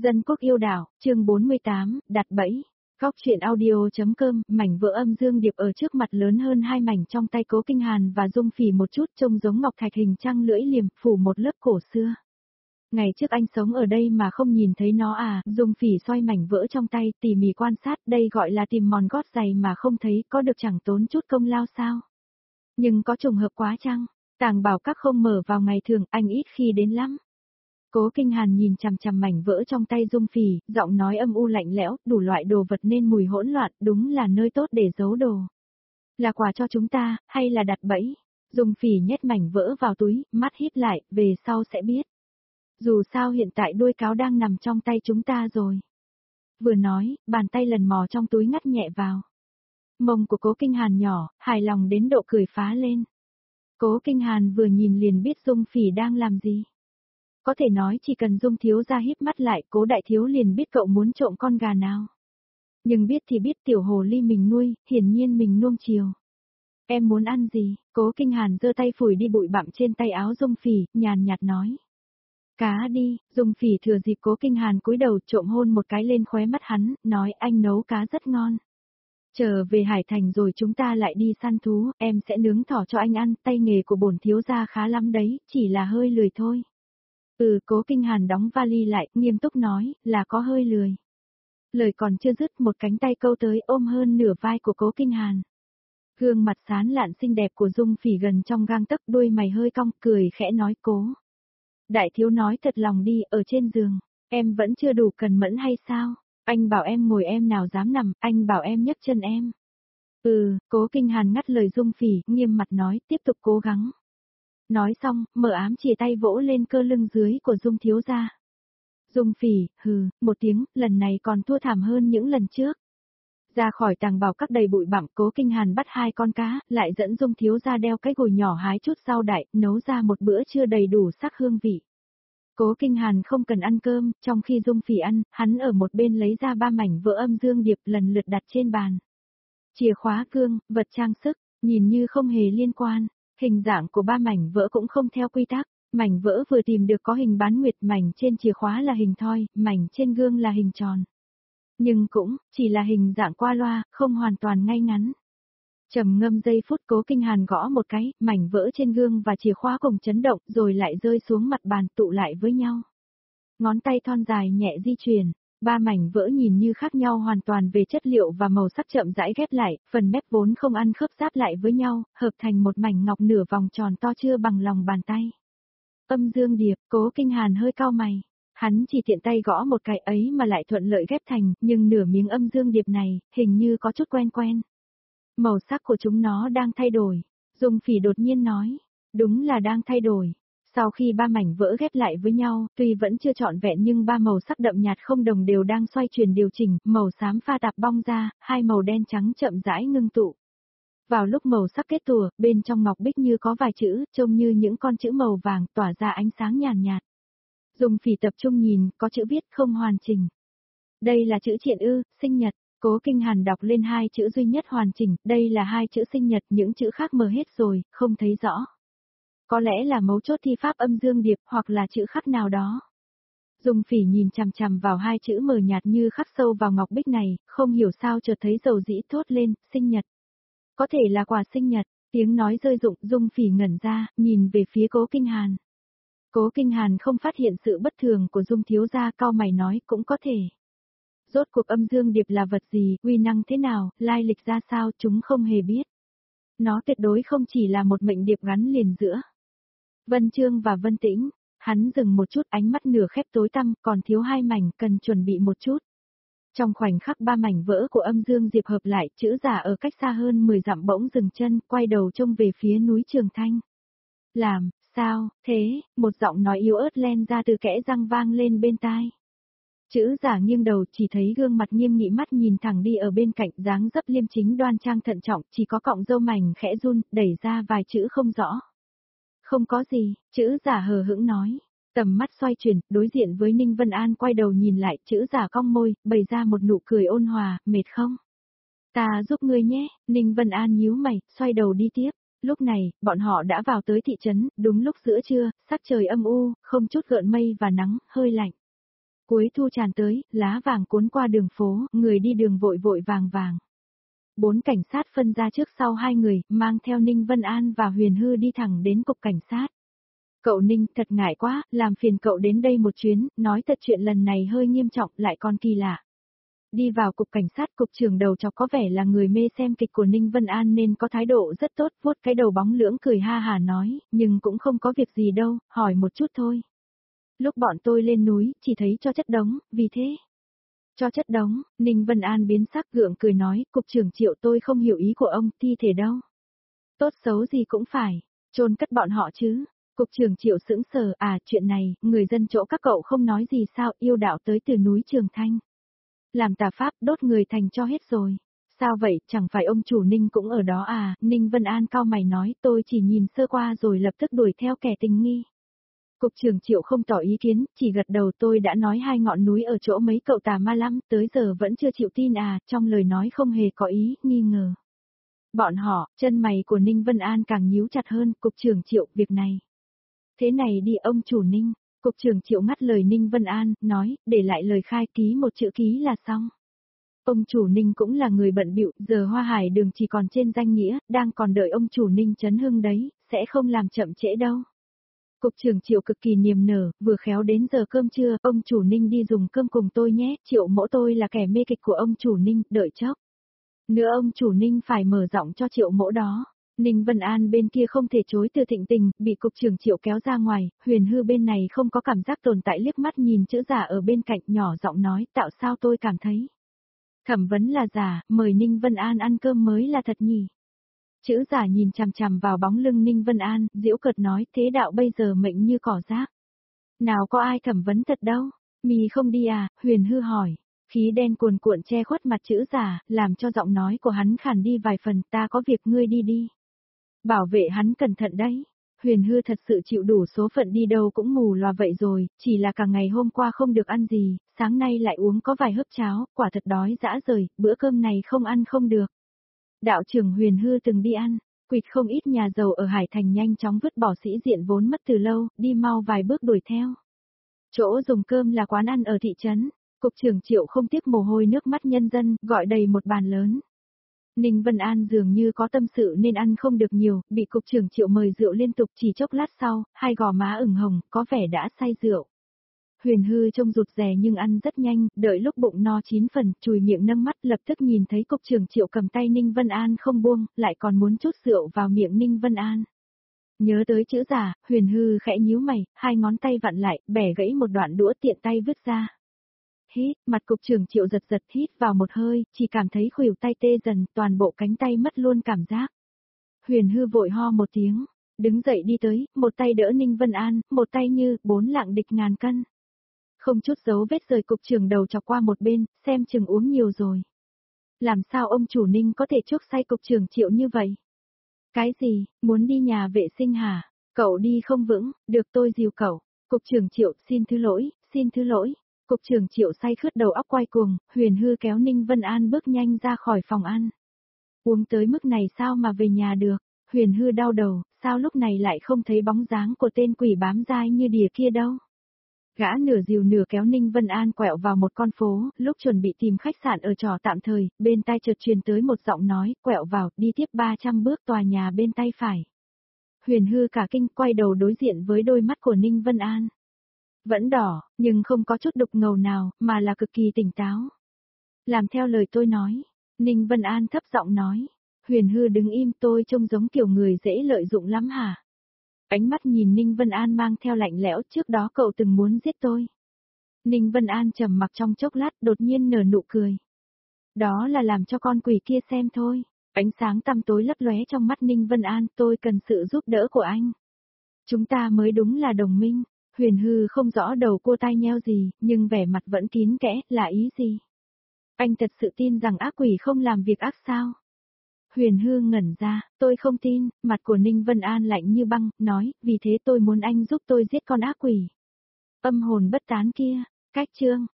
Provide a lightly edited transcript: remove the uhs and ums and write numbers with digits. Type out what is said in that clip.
Dân quốc yêu đảo, chương 48, đặt bẫy. Góc truyện audio.com, mảnh vỡ âm dương điệp ở trước mặt lớn hơn hai mảnh trong tay Cố Kinh Hàn và Dung Phỉ một chút, trông giống ngọc thạch hình trăng lưỡi liềm, phủ một lớp cổ xưa. Ngày trước anh sống ở đây mà không nhìn thấy nó à? Dung Phỉ xoay mảnh vỡ trong tay, tỉ mỉ quan sát, đây gọi là tìm mòn gót giày mà không thấy, có được chẳng tốn chút công lao sao? Nhưng có trùng hợp quá chăng? Tàng bảo các không mở vào ngày thường, anh ít khi đến lắm. Cố Kinh Hàn nhìn chằm chằm mảnh vỡ trong tay Dung Phỉ, giọng nói âm u lạnh lẽo, đủ loại đồ vật nên mùi hỗn loạn, đúng là nơi tốt để giấu đồ. Là quà cho chúng ta, hay là đặt bẫy? Dung Phỉ nhét mảnh vỡ vào túi, mắt híp lại, về sau sẽ biết. Dù sao hiện tại đuôi cáo đang nằm trong tay chúng ta rồi. Vừa nói, bàn tay lần mò trong túi ngắt nhẹ vào. Mông của Cố Kinh Hàn nhỏ, hài lòng đến độ cười phá lên. Cố Kinh Hàn vừa nhìn liền biết Dung Phỉ đang làm gì. Có thể nói chỉ cần Dung thiếu gia híp mắt lại, Cố đại thiếu liền biết cậu muốn trộm con gà nào. Nhưng biết thì biết tiểu hồ ly mình nuôi, hiển nhiên mình nuông chiều. Em muốn ăn gì? Cố Kinh Hàn giơ tay phủi đi bụi bặm trên tay áo Dung Phỉ, nhàn nhạt nói. Cá đi. Dung Phỉ thừa dịp Cố Kinh Hàn cúi đầu trộm hôn một cái lên khóe mắt hắn, nói anh nấu cá rất ngon. Trở về Hải Thành rồi chúng ta lại đi săn thú, em sẽ nướng thỏ cho anh ăn, tay nghề của bổn thiếu gia khá lắm đấy, chỉ là hơi lười thôi. Cố Kinh Hàn đóng vali lại, nghiêm túc nói, là có hơi lười. Lời còn chưa dứt, một cánh tay câu tới ôm hơn nửa vai của Cố Kinh Hàn. Gương mặt sán lạn xinh đẹp của Dung Phỉ gần trong gang tấc, đuôi mày hơi cong, cười khẽ nói Cố. Đại thiếu nói thật lòng đi, ở trên giường, em vẫn chưa đủ cần mẫn hay sao? Anh bảo em ngồi em nào dám nằm, anh bảo em nhấc chân em. Cố Kinh Hàn ngắt lời Dung Phỉ, nghiêm mặt nói, tiếp tục cố gắng. Nói xong, mở ám chìa tay vỗ lên cơ lưng dưới của Dung thiếu gia. Dung Phỉ, một tiếng, lần này còn thua thảm hơn những lần trước. Ra khỏi tàng bảo các đầy bụi bặm, Cố Kinh Hàn bắt hai con cá, lại dẫn Dung thiếu gia đeo cái gùi nhỏ hái chút rau đại, nấu ra một bữa trưa đầy đủ sắc hương vị. Cố Kinh Hàn không cần ăn cơm, trong khi Dung Phỉ ăn, hắn ở một bên lấy ra 3 mảnh vỡ âm dương điệp lần lượt đặt trên bàn. Chìa khóa cương, vật trang sức, nhìn như không hề liên quan. Hình dạng của 3 mảnh vỡ cũng không theo quy tắc, mảnh vỡ vừa tìm được có hình bán nguyệt, mảnh trên chìa khóa là hình thoi, mảnh trên gương là hình tròn. Nhưng cũng, chỉ là hình dạng qua loa, không hoàn toàn ngay ngắn. Trầm ngâm giây phút, Cố Kinh Hàn gõ một cái, mảnh vỡ trên gương và chìa khóa cùng chấn động, rồi lại rơi xuống mặt bàn tụ lại với nhau. Ngón tay thon dài nhẹ di chuyển. 3 mảnh vỡ nhìn như khác nhau hoàn toàn về chất liệu và màu sắc chậm rãi ghép lại, phần mép vốn không ăn khớp giáp lại với nhau, hợp thành một mảnh ngọc nửa vòng tròn to chưa bằng lòng bàn tay. Âm dương điệp, Cố Kinh Hàn hơi cau mày. Hắn chỉ tiện tay gõ một cái ấy mà lại thuận lợi ghép thành, nhưng nửa miếng âm dương điệp này, hình như có chút quen quen. Màu sắc của chúng nó đang thay đổi. Dung Phỉ đột nhiên nói, đúng là đang thay đổi. Sau khi 3 mảnh vỡ ghép lại với nhau, tuy vẫn chưa trọn vẹn nhưng 3 màu sắc đậm nhạt không đồng đều đang xoay chuyển điều chỉnh, màu xám pha tạp bong ra, hai màu đen trắng chậm rãi ngưng tụ. Vào lúc màu sắc kết tùa, bên trong ngọc bích như có vài chữ, trông như những con chữ màu vàng tỏa ra ánh sáng nhàn nhạt. Dung Phỉ tập trung nhìn, có chữ viết không hoàn chỉnh. Đây là chữ triện ư, sinh nhật. Cố Kinh Hàn đọc lên 2 chữ duy nhất hoàn chỉnh, đây là 2 chữ sinh nhật, những chữ khác mờ hết rồi, không thấy rõ. Có lẽ là mấu chốt thi pháp âm dương điệp hoặc là chữ khắc nào đó. Dung Phỉ nhìn chằm chằm vào 2 chữ mờ nhạt như khắc sâu vào ngọc bích này, không hiểu sao chợt thấy dầu dĩ thốt lên, sinh nhật. Có thể là quà sinh nhật, tiếng nói rơi rụng, Dung Phỉ ngẩn ra, nhìn về phía Cố Kinh Hàn. Cố Kinh Hàn không phát hiện sự bất thường của Dung thiếu gia, cau mày nói cũng có thể. Rốt cuộc âm dương điệp là vật gì, uy năng thế nào, lai lịch ra sao chúng không hề biết. Nó tuyệt đối không chỉ là một mệnh điệp gắn liền giữa Vân Trương và Vân Tĩnh. Hắn dừng một chút, ánh mắt nửa khép tối tăm, còn thiếu 2 mảnh, cần chuẩn bị một chút. Trong khoảnh khắc 3 mảnh vỡ của âm dương diệp hợp lại, chữ giả ở cách xa hơn 10 dặm bỗng dừng chân, quay đầu trông về phía núi Trường Thanh. Làm, sao, thế, một giọng nói yếu ớt len ra từ kẽ răng vang lên bên tai. Chữ giả nghiêng đầu chỉ thấy gương mặt nghiêm nghị, mắt nhìn thẳng đi ở bên cạnh, dáng dấp liêm chính đoan trang thận trọng, chỉ có cọng râu mảnh khẽ run, đẩy ra vài chữ không rõ. Không có gì, chữ giả hờ hững nói. Tầm mắt xoay chuyển, đối diện với Ninh Vân An quay đầu nhìn lại, chữ giả cong môi, bày ra một nụ cười ôn hòa, mệt không? Ta giúp ngươi nhé, Ninh Vân An nhíu mày, xoay đầu đi tiếp. Lúc này, bọn họ đã vào tới thị trấn, đúng lúc giữa trưa, sắc trời âm u, không chút gợn mây và nắng, hơi lạnh. Cuối thu tràn tới, lá vàng cuốn qua đường phố, người đi đường vội vội vàng vàng. 4 cảnh sát phân ra trước sau hai người, mang theo Ninh Vân An và Huyền Hư đi thẳng đến cục cảnh sát. Cậu Ninh, thật ngại quá, làm phiền cậu đến đây một chuyến, nói thật chuyện lần này hơi nghiêm trọng, lại còn kỳ lạ. Đi vào cục cảnh sát, cục trưởng đầu chọc có vẻ là người mê xem kịch của Ninh Vân An nên có thái độ rất tốt, vuốt cái đầu bóng lưỡng cười ha hà nói, nhưng cũng không có việc gì đâu, hỏi một chút thôi. Lúc bọn tôi lên núi, chỉ thấy cho chất đống, vì thế. Cho chất đống, Ninh Vân An biến sắc gượng cười nói, cục trưởng Triệu tôi không hiểu ý của ông, thi thể đâu. Tốt xấu gì cũng phải, chôn cất bọn họ chứ. Cục trưởng Triệu sững sờ, chuyện này, người dân chỗ các cậu không nói gì sao, yêu đạo tới từ núi Trường Thanh. Làm tà pháp đốt người thành cho hết rồi. Sao vậy, chẳng phải ông chủ Ninh cũng ở đó à, Ninh Vân An cau mày nói, tôi chỉ nhìn sơ qua rồi lập tức đuổi theo kẻ tình nghi. Cục trưởng Triệu không tỏ ý kiến, chỉ gật đầu tôi đã nói 2 ngọn núi ở chỗ mấy cậu tà ma lắm, tới giờ vẫn chưa chịu tin trong lời nói không hề có ý, nghi ngờ. Bọn họ, chân mày của Ninh Vân An càng nhíu chặt hơn, cục trưởng Triệu, việc này. Thế này đi ông chủ Ninh, cục trưởng Triệu ngắt lời Ninh Vân An, nói, để lại lời khai ký một chữ ký là xong. Ông chủ Ninh cũng là người bận bịu, giờ Hoa Hải đường chỉ còn trên danh nghĩa, đang còn đợi ông chủ Ninh chấn hưng đấy, sẽ không làm chậm trễ đâu. Cục trưởng Triệu cực kỳ niềm nở, vừa khéo đến giờ cơm trưa, ông chủ Ninh đi dùng cơm cùng tôi nhé, Triệu mỗ tôi là kẻ mê kịch của ông chủ Ninh, đợi chốc. Nữa ông chủ Ninh phải mở giọng cho Triệu mỗ đó. Ninh Vân An bên kia không thể chối từ Thịnh Tình, bị cục trưởng Triệu kéo ra ngoài, Huyền Hư bên này không có cảm giác tồn tại liếc mắt nhìn chữ giả ở bên cạnh nhỏ giọng nói, tạo sao tôi cảm thấy. Thẩm vấn là giả, mời Ninh Vân An ăn cơm mới là thật nhỉ. Chữ giả nhìn chằm chằm vào bóng lưng Ninh Vân An, giễu cợt nói thế đạo bây giờ mệnh như cỏ rác. Nào có ai thẩm vấn thật đâu, mì không đi Huyền Hư hỏi. Khí đen cuồn cuộn che khuất mặt chữ giả, làm cho giọng nói của hắn khàn đi vài phần, ta có việc ngươi đi đi. Bảo vệ hắn cẩn thận đấy. Huyền Hư thật sự chịu đủ số phận đi đâu cũng mù loà vậy rồi, chỉ là cả ngày hôm qua không được ăn gì, sáng nay lại uống có vài hớp cháo, quả thật đói dã rời, bữa cơm này không ăn không được. Đạo trưởng Huyền Hư từng đi ăn, quỵt không ít nhà giàu ở Hải Thành nhanh chóng vứt bỏ sĩ diện vốn mất từ lâu, đi mau vài bước đuổi theo. Chỗ dùng cơm là quán ăn ở thị trấn, cục trưởng Triệu không tiếc mồ hôi nước mắt nhân dân, gọi đầy một bàn lớn. Ninh Vân An dường như có tâm sự nên ăn không được nhiều, bị cục trưởng Triệu mời rượu liên tục chỉ chốc lát sau, hai gò má ửng hồng, có vẻ đã say rượu. Huyền Hư trông rụt rè nhưng ăn rất nhanh, đợi lúc bụng no 9 phần, chùi miệng nâng mắt lập tức nhìn thấy cục trưởng Triệu cầm tay Ninh Vân An không buông, lại còn muốn chút rượu vào miệng Ninh Vân An. Nhớ tới chữ giả, Huyền Hư khẽ nhíu mày, hai ngón tay vặn lại, bẻ gãy một đoạn đũa tiện tay vứt ra. Hít, mặt cục trưởng Triệu giật giật hít vào một hơi, chỉ cảm thấy khuỷu tay tê dần, toàn bộ cánh tay mất luôn cảm giác. Huyền Hư vội ho một tiếng, đứng dậy đi tới, một tay đỡ Ninh Vân An, một tay như 4 lạng địch ngàn cân. Không chút dấu vết rời cục trưởng đầu chọc qua một bên, xem chừng uống nhiều rồi. Làm sao ông chủ Ninh có thể chuốc say cục trưởng Triệu như vậy? Cái gì, muốn đi nhà vệ sinh hả? Cậu đi không vững, được tôi dìu cậu. Cục trưởng Triệu, xin thứ lỗi, xin thứ lỗi. Cục trưởng Triệu say khướt đầu óc quay cuồng, Huyền Hư kéo Ninh Vân An bước nhanh ra khỏi phòng ăn. Uống tới mức này sao mà về nhà được? Huyền Hư đau đầu, sao lúc này lại không thấy bóng dáng của tên quỷ bám dai như đỉa kia đâu? Gã nửa dìu nửa kéo Ninh Vân An quẹo vào một con phố, lúc chuẩn bị tìm khách sạn ở trọ tạm thời, bên tai chợt truyền tới một giọng nói, quẹo vào, đi tiếp 300 bước tòa nhà bên tay phải. Huyền Hư cả kinh quay đầu đối diện với đôi mắt của Ninh Vân An. Vẫn đỏ, nhưng không có chút đục ngầu nào, mà là cực kỳ tỉnh táo. Làm theo lời tôi nói, Ninh Vân An thấp giọng nói. Huyền Hư đứng im, tôi trông giống kiểu người dễ lợi dụng lắm hả? Ánh mắt nhìn Ninh Vân An mang theo lạnh lẽo, trước đó cậu từng muốn giết tôi. Ninh Vân An trầm mặc trong chốc lát, đột nhiên nở nụ cười. Đó là làm cho con quỷ kia xem thôi. Ánh sáng tăm tối lấp lóe trong mắt Ninh Vân An, tôi cần sự giúp đỡ của anh. Chúng ta mới đúng là đồng minh. Huyền Hư không rõ đầu cô tai nheo gì, nhưng vẻ mặt vẫn kín kẽ, là ý gì? Anh thật sự tin rằng ác quỷ không làm việc ác sao? Huyền Hư ngẩn ra, tôi không tin, mặt của Ninh Vân An lạnh như băng, nói, vì thế tôi muốn anh giúp tôi giết con ác quỷ. Âm hồn bất tán kia, cách chương,